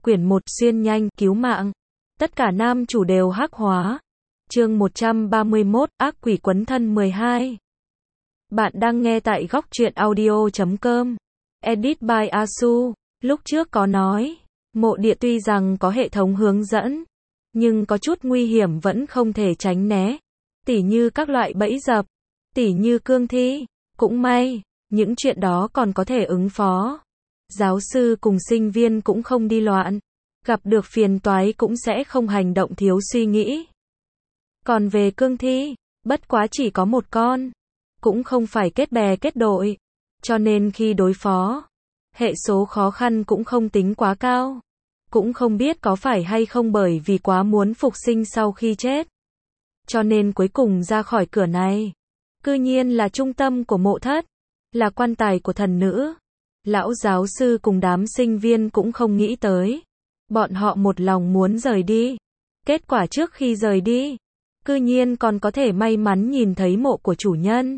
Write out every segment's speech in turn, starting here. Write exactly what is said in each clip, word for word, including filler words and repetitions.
Quyển một xuyên nhanh, cứu mạng. Tất cả nam chủ đều hắc hóa. Chương một trăm ba mươi mốt, ác quỷ quấn thân mười hai. Bạn đang nghe tại góc truyện audio chấm com. Edit by Asu. Lúc trước có nói, mộ địa tuy rằng có hệ thống hướng dẫn, nhưng có chút nguy hiểm vẫn không thể tránh né. Tỉ như các loại bẫy dập, tỉ như cương thi. Cũng may, những chuyện đó còn có thể ứng phó. Giáo sư cùng sinh viên cũng không đi loạn. Gặp được phiền toái cũng sẽ không hành động thiếu suy nghĩ. Còn về cương thi, bất quá chỉ có một con. Cũng không phải kết bè kết đội. Cho nên khi đối phó, hệ số khó khăn cũng không tính quá cao. Cũng không biết có phải hay không bởi vì quá muốn phục sinh sau khi chết. Cho nên cuối cùng ra khỏi cửa này. Cư nhiên là trung tâm của mộ thất. Là quan tài của thần nữ. Lão giáo sư cùng đám sinh viên cũng không nghĩ tới. Bọn họ một lòng muốn rời đi. Kết quả trước khi rời đi, cư nhiên còn có thể may mắn nhìn thấy mộ của chủ nhân.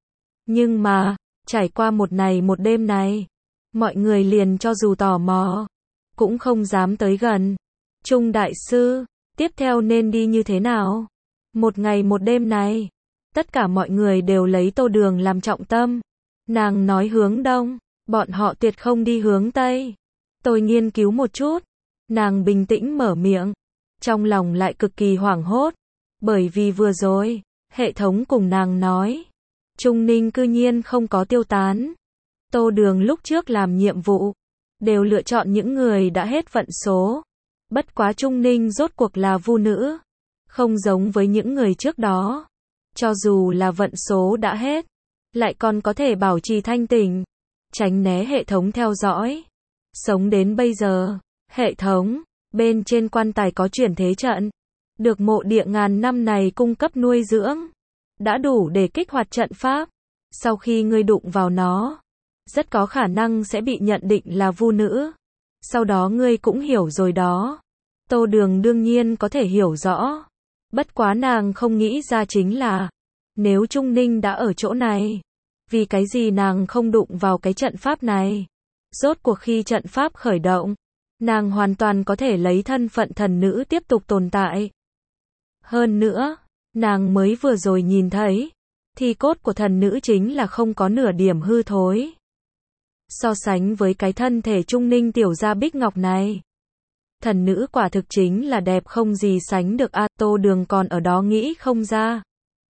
Nhưng mà, trải qua một ngày một đêm này, mọi người liền cho dù tò mò, cũng không dám tới gần. Trung đại sư, tiếp theo nên đi như thế nào? Một ngày một đêm này, tất cả mọi người đều lấy Tô Đường làm trọng tâm. Nàng nói hướng đông, bọn họ tuyệt không đi hướng tây. Tôi nghiên cứu một chút. Nàng bình tĩnh mở miệng, trong lòng lại cực kỳ hoảng hốt, bởi vì vừa rồi, hệ thống cùng nàng nói, Trung Ninh cư nhiên không có tiêu tán. Tô Đường lúc trước làm nhiệm vụ, đều lựa chọn những người đã hết vận số. Bất quá Trung Ninh rốt cuộc là vu nữ, không giống với những người trước đó. Cho dù là vận số đã hết, lại còn có thể bảo trì thanh tỉnh, tránh né hệ thống theo dõi. Sống đến bây giờ, hệ thống, bên trên quan tài có chuyển thế trận, được mộ địa ngàn năm này cung cấp nuôi dưỡng, đã đủ để kích hoạt trận pháp. Sau khi ngươi đụng vào nó, rất có khả năng sẽ bị nhận định là vu nữ. Sau đó ngươi cũng hiểu rồi đó. Tô Đường đương nhiên có thể hiểu rõ. Bất quá nàng không nghĩ ra chính là, nếu Trung Ninh đã ở chỗ này, vì cái gì nàng không đụng vào cái trận pháp này? Rốt cuộc khi trận pháp khởi động, nàng hoàn toàn có thể lấy thân phận thần nữ tiếp tục tồn tại. Hơn nữa, nàng mới vừa rồi nhìn thấy, thì cốt của thần nữ chính là không có nửa điểm hư thối. So sánh với cái thân thể Trung Ninh tiểu gia bích ngọc này, thần nữ quả thực chính là đẹp không gì sánh được a. Tô Đường còn ở đó nghĩ không ra.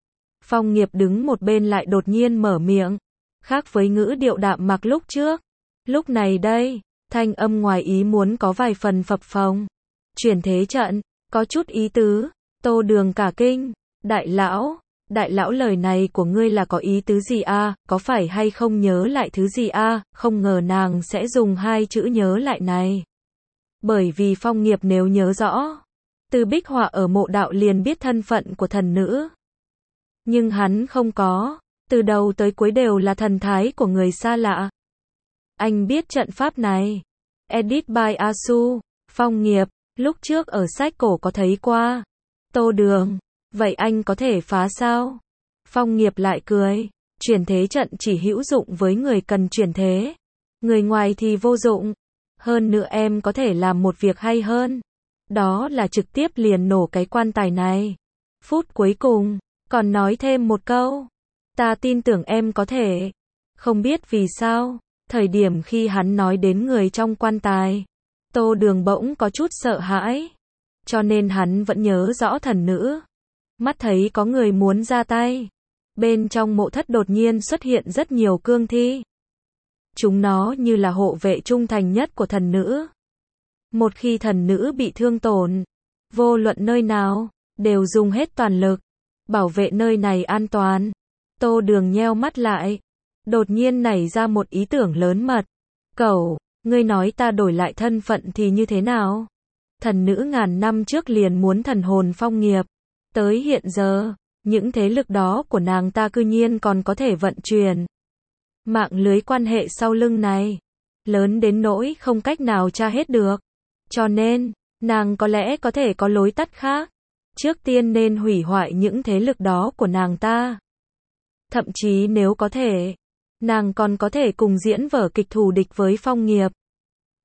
Phong Nghiệp đứng một bên lại đột nhiên mở miệng, khác với ngữ điệu đạm mạc lúc trước. Lúc này đây, thanh âm ngoài ý muốn có vài phần phập phồng. Chuyển thế trận, có chút ý tứ. Tô Đường cả kinh, đại lão, đại lão lời này của ngươi là có ý tứ gì a? Có phải hay không nhớ lại thứ gì a? Không ngờ nàng sẽ dùng hai chữ nhớ lại này. Bởi vì Phong Nghiệp nếu nhớ rõ, từ bích họa ở mộ đạo liền biết thân phận của thần nữ. Nhưng hắn không có, từ đầu tới cuối đều là thần thái của người xa lạ. Anh biết trận pháp này. Edit by Asu. Phong Nghiệp, lúc trước ở sách cổ có thấy qua. Tô Đường, vậy anh có thể phá sao? Phong Nghiệp lại cười, chuyển thế trận chỉ hữu dụng với người cần chuyển thế. Người ngoài thì vô dụng. Hơn nữa em có thể làm một việc hay hơn. Đó là trực tiếp liền nổ cái quan tài này. Phút cuối cùng, còn nói thêm một câu. Ta tin tưởng em có thể. Không biết vì sao, thời điểm khi hắn nói đến người trong quan tài, Tô Đường bỗng có chút sợ hãi. Cho nên hắn vẫn nhớ rõ thần nữ. Mắt thấy có người muốn ra tay. Bên trong mộ thất đột nhiên xuất hiện rất nhiều cương thi. Chúng nó như là hộ vệ trung thành nhất của thần nữ. Một khi thần nữ bị thương tổn, vô luận nơi nào, đều dùng hết toàn lực, bảo vệ nơi này an toàn. Tô Đường nheo mắt lại, đột nhiên nảy ra một ý tưởng lớn mật. Cẩu, ngươi nói ta đổi lại thân phận thì như thế nào? Thần nữ ngàn năm trước liền muốn thần hồn Phong Nghiệp. Tới hiện giờ, những thế lực đó của nàng ta cư nhiên còn có thể vận chuyển. Mạng lưới quan hệ sau lưng này, lớn đến nỗi không cách nào tra hết được. Cho nên, nàng có lẽ có thể có lối tắt khác. Trước tiên nên hủy hoại những thế lực đó của nàng ta. Thậm chí nếu có thể, nàng còn có thể cùng diễn vở kịch thù địch với Phong Nghiệp.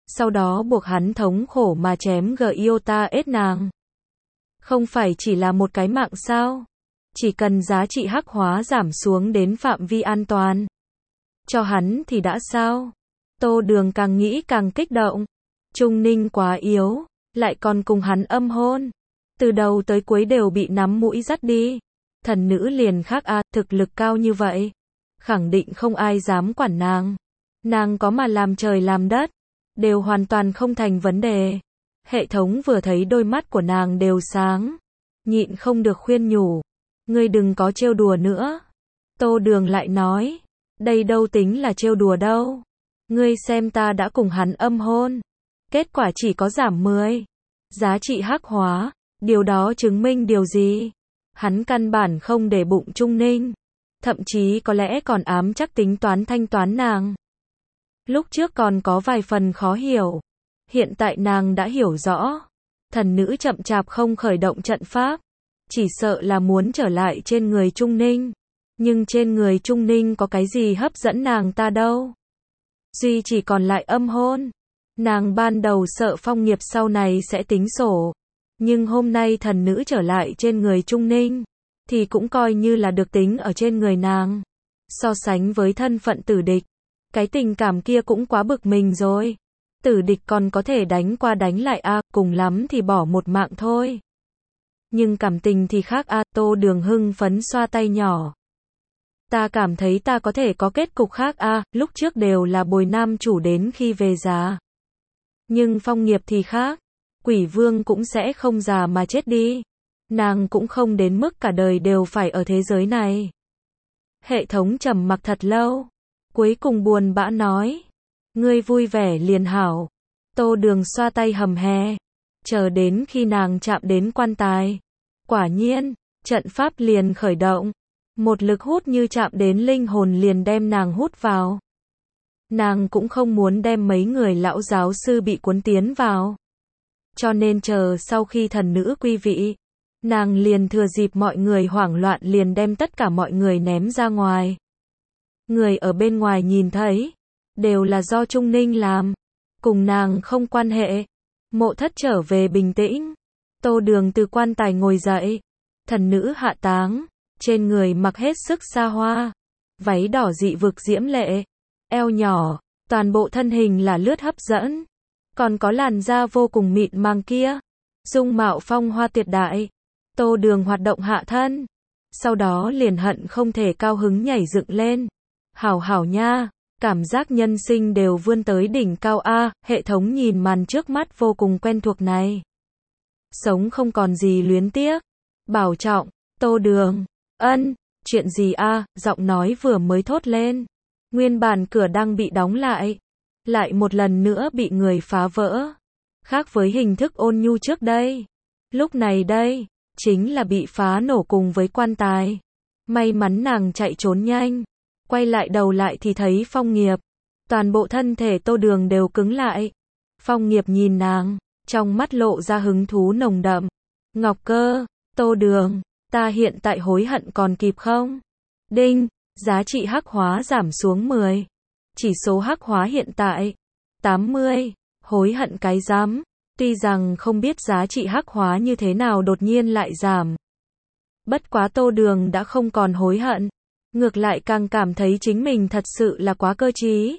sau đó buộc hắn thống khổ mà chém Giota ết nàng. Không phải chỉ là một cái mạng sao? Chỉ cần giá trị hắc hóa giảm xuống đến phạm vi an toàn. Cho hắn thì đã sao? Tô Đường càng nghĩ càng kích động. Trung Ninh quá yếu, lại còn cùng hắn âm hôn. Từ đầu tới cuối đều bị nắm mũi dắt đi. Thần nữ liền khác a, thực lực cao như vậy. Khẳng định không ai dám quản nàng. Nàng có mà làm trời làm đất, đều hoàn toàn không thành vấn đề. Hệ thống vừa thấy đôi mắt của nàng đều sáng. Nhịn không được khuyên nhủ. Ngươi đừng có trêu đùa nữa. Tô Đường lại nói. Đây đâu tính là trêu đùa đâu. Ngươi xem ta đã cùng hắn âm hôn. Kết quả chỉ có giảm mười. Giá trị hắc hóa. Điều đó chứng minh điều gì? Hắn căn bản không để bụng Trung Ninh. Thậm chí có lẽ còn ám chắc tính toán thanh toán nàng. Lúc trước còn có vài phần khó hiểu. Hiện tại nàng đã hiểu rõ. Thần nữ chậm chạp không khởi động trận pháp. Chỉ sợ là muốn trở lại trên người Trung Ninh. Nhưng trên người Trung Ninh có cái gì hấp dẫn nàng ta đâu. Duy chỉ còn lại âm hôn. Nàng ban đầu sợ Phong Nghiệp sau này sẽ tính sổ. Nhưng hôm nay thần nữ trở lại trên người Trung Ninh. Thì cũng coi như là được tính ở trên người nàng. So sánh với thân phận tử địch. Cái tình cảm kia cũng quá bực mình rồi. Tử địch còn có thể đánh qua đánh lại a, à, cùng lắm thì bỏ một mạng thôi. Nhưng cảm tình thì khác a, à, Tô Đường hưng phấn xoa tay nhỏ. Ta cảm thấy ta có thể có kết cục khác a, à, lúc trước đều là bồi nam chủ đến khi về già. Nhưng Phong Nghiệp thì khác. Quỷ Vương cũng sẽ không già mà chết đi. Nàng cũng không đến mức cả đời đều phải ở thế giới này. Hệ thống trầm mặc thật lâu. Cuối cùng buồn bã nói. Ngươi vui vẻ liền hảo. Tô Đường xoa tay hầm hè. Chờ đến khi nàng chạm đến quan tài. Quả nhiên, trận pháp liền khởi động. Một lực hút như chạm đến linh hồn liền đem nàng hút vào. Nàng cũng không muốn đem mấy người lão giáo sư bị cuốn tiến vào. Cho nên chờ sau khi thần nữ quy vị, nàng liền thừa dịp mọi người hoảng loạn liền đem tất cả mọi người ném ra ngoài. Người ở bên ngoài nhìn thấy, đều là do Trung Ninh làm, cùng nàng không quan hệ. Mộ Thất trở về bình tĩnh. Tô Đường từ quan tài ngồi dậy. Thần nữ hạ táng, trên người mặc hết sức xa hoa, váy đỏ dị vực diễm lệ, eo nhỏ, toàn bộ thân hình là lướt hấp dẫn, còn có làn da vô cùng mịn màng kia, dung mạo phong hoa tuyệt đại. Tô Đường hoạt động hạ thân, sau đó liền hận không thể cao hứng nhảy dựng lên. Hảo hảo nha, cảm giác nhân sinh đều vươn tới đỉnh cao a. Hệ thống nhìn màn trước mắt vô cùng quen thuộc này. Sống không còn gì luyến tiếc. Bảo trọng. Tô Đường. Ân, chuyện gì a? Giọng nói vừa mới thốt lên. Nguyên bản cửa đang bị đóng lại. Lại một lần nữa bị người phá vỡ. Khác với hình thức ôn nhu trước đây. Lúc này đây, chính là bị phá nổ cùng với quan tài. May mắn nàng chạy trốn nhanh. Quay lại đầu lại thì thấy Phong Nghiệp. Toàn bộ thân thể Tô Đường đều cứng lại. Phong Nghiệp nhìn nàng, trong mắt lộ ra hứng thú nồng đậm. Ngọc Cơ, Tô Đường, ta hiện tại hối hận còn kịp không? Đinh, giá trị hắc hóa giảm xuống mười. Chỉ số hắc hóa hiện tại tám mươi. Hối hận cái rắm. Tuy rằng không biết giá trị hắc hóa như thế nào đột nhiên lại giảm. Bất quá Tô Đường đã không còn hối hận. Ngược lại càng cảm thấy chính mình thật sự là quá cơ trí.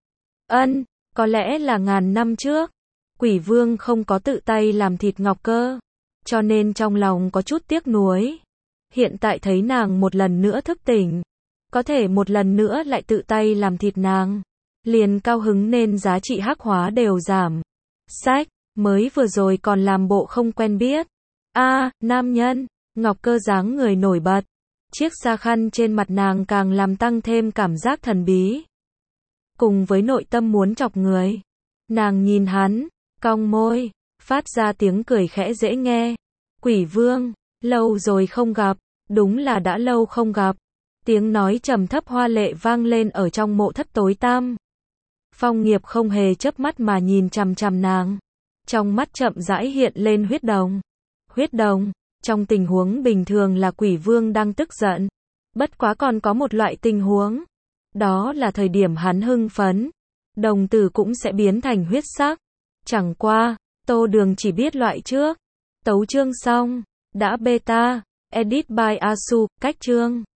Ân, có lẽ là ngàn năm trước, Quỷ Vương không có tự tay làm thịt Ngọc Cơ, cho nên trong lòng có chút tiếc nuối. Hiện tại thấy nàng một lần nữa thức tỉnh, có thể một lần nữa lại tự tay làm thịt nàng, liền cao hứng nên giá trị hắc hóa đều giảm. Sách, mới vừa rồi còn làm bộ không quen biết. A, à, nam nhân, Ngọc Cơ dáng người nổi bật. Chiếc xa khăn trên mặt nàng càng làm tăng thêm cảm giác thần bí. Cùng với nội tâm muốn chọc người. Nàng nhìn hắn, cong môi, phát ra tiếng cười khẽ dễ nghe. Quỷ Vương, lâu rồi không gặp, đúng là đã lâu không gặp. Tiếng nói trầm thấp hoa lệ vang lên ở trong mộ thất tối tăm. Phong Nghiệp không hề chớp mắt mà nhìn chằm chằm nàng. Trong mắt chậm rãi hiện lên huyết đồng. Huyết đồng. Trong tình huống bình thường là Quỷ Vương đang tức giận. Bất quá còn có một loại tình huống. Đó là thời điểm hắn hưng phấn. đồng tử cũng sẽ biến thành huyết sắc. Chẳng qua, Tô Đường chỉ biết loại trước. Tấu chương xong. Đã beta. Edit by Asu. Cách chương.